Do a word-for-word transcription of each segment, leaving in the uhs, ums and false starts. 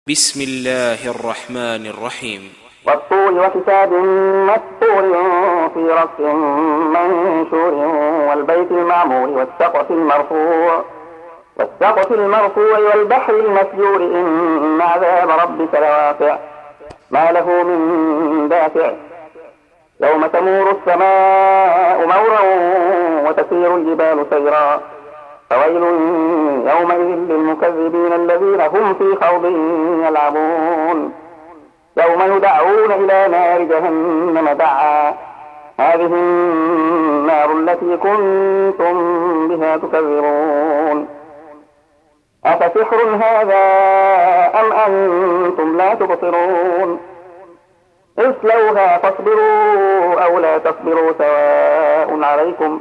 بسم الله الرحمن الرحيم. والطور وكتاب مسطور في رق منشور والبيت المعمور والسقف المرفوع والسقف المرفوع والبحر المسجور إن عذاب ربك لواقع ما له من دافع يوم تمور السماء مورا وتسير الجبال سيرا فويل يومئذ للمكذبين الذين هم في خوض يلعبون يوم يدعون إلى نار جهنم دعا هذه النار التي كنتم بها تكذبون أفسحر هذا أم أنتم لا تبصرون اصلوها فاصبروا أو لا تصبروا سواء عليكم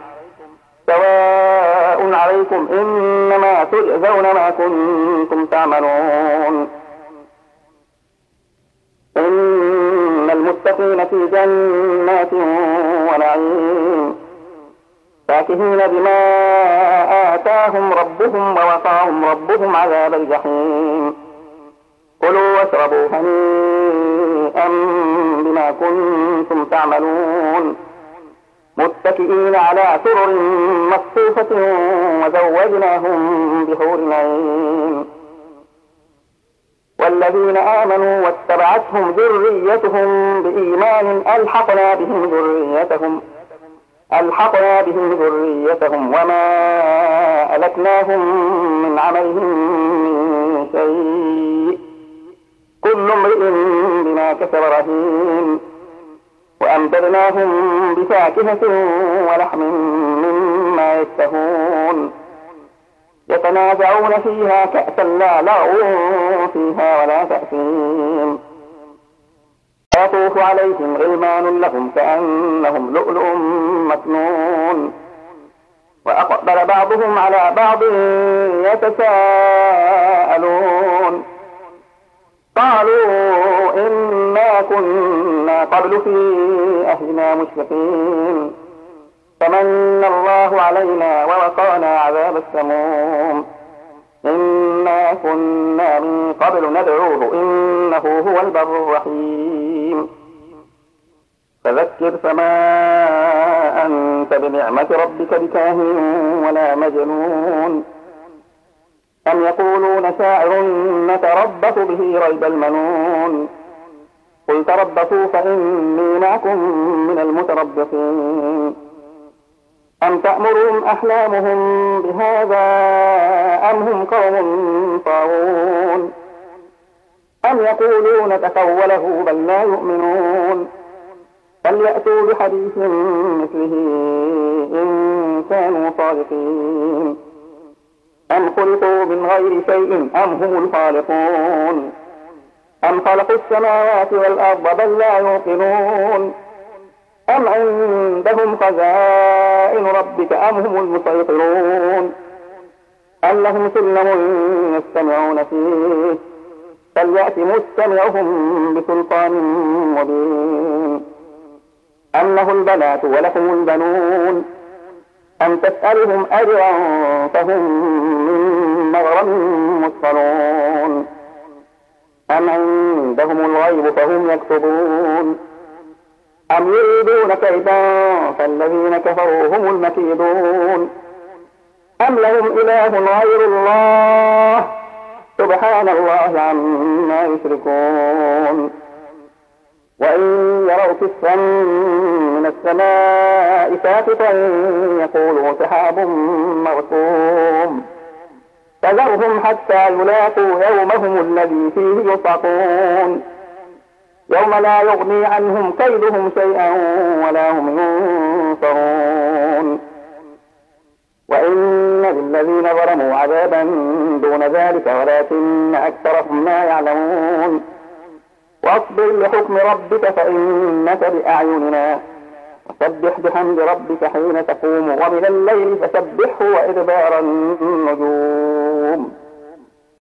سواء عليكم إنما تجزون ما كنتم تعملون إن المتقين في جنات ونعيم فاكهين بما آتاهم ربهم ووقاهم ربهم عذاب الجحيم كلوا واشربوا هنيئا بما كنتم تعملون متكئين على سرر مصفوفة وزوجناهم بحور عين والذين آمنوا واتبعتهم ذريتهم بإيمان ألحقنا بهم ذريتهم ألحقنا بهم ذريتهم وما ألتناهم من عملهم من شيء كل امرئ بما كسب رهين وأمددناهم بفاكهة ولحم مما يشتهون يتنازعون فيها كأسا لا لغو فيها ولا تأثيم يطوف عليهم غلمان لهم كأنهم لؤلؤ مكنون وأقبل بعضهم على بعض يتساءلون قالوا إنا كنا قبل في أهلنا مشفقين فمن الله علينا ووقانا عذاب السموم إنا كنا من قبل ندعوه إنه هو البر الرحيم فذكر فما أنت بنعمة ربك بكاهن ولا مجنون أم يقولون شاعر نتربص به ريب المنون قل تربصوا فإني معكم من المتربصين أم تأمرهم أحلامهم بهذا أم هم قوم طاغون أم يقولون تقوله بل لا يؤمنون فليأتوا بحديث مثله إن كانوا صادقين أم خلقوا من غير شيء أم هم الخالقون أم خلقوا السماوات والأرض بل لا يوقنون أم عندهم خزائن ربك أم هم المسيطرون أم لهم سلم يستمعون فيه فليأت مستمعهم بسلطان مبين أم له البنات ولكم البنون أم تسألهم أجرا فهم من مغرم مثقلون أم عندهم الغيب فهم يكتبون أم يريدون كيدا فالذين كفروا هم المكيدون أم لهم إله غير الله سبحان الله عما يشركون وإن يروا كسفا من السماء ساقطا يقولوا سحاب مركوم فذرهم حتى يلاقوا يومهم الذي فيه يصعقون يوم لا يغني عنهم كيدهم شيئا ولا هم ينصرون وإن للذين ظلموا عذابا دون ذلك ولكن أكثرهم لا يعلمون واصبر لحكم ربك فإنك بأعيننا وسبح بحمد ربك حين تقوم ومن الليل فسبحه وإدبار النجوم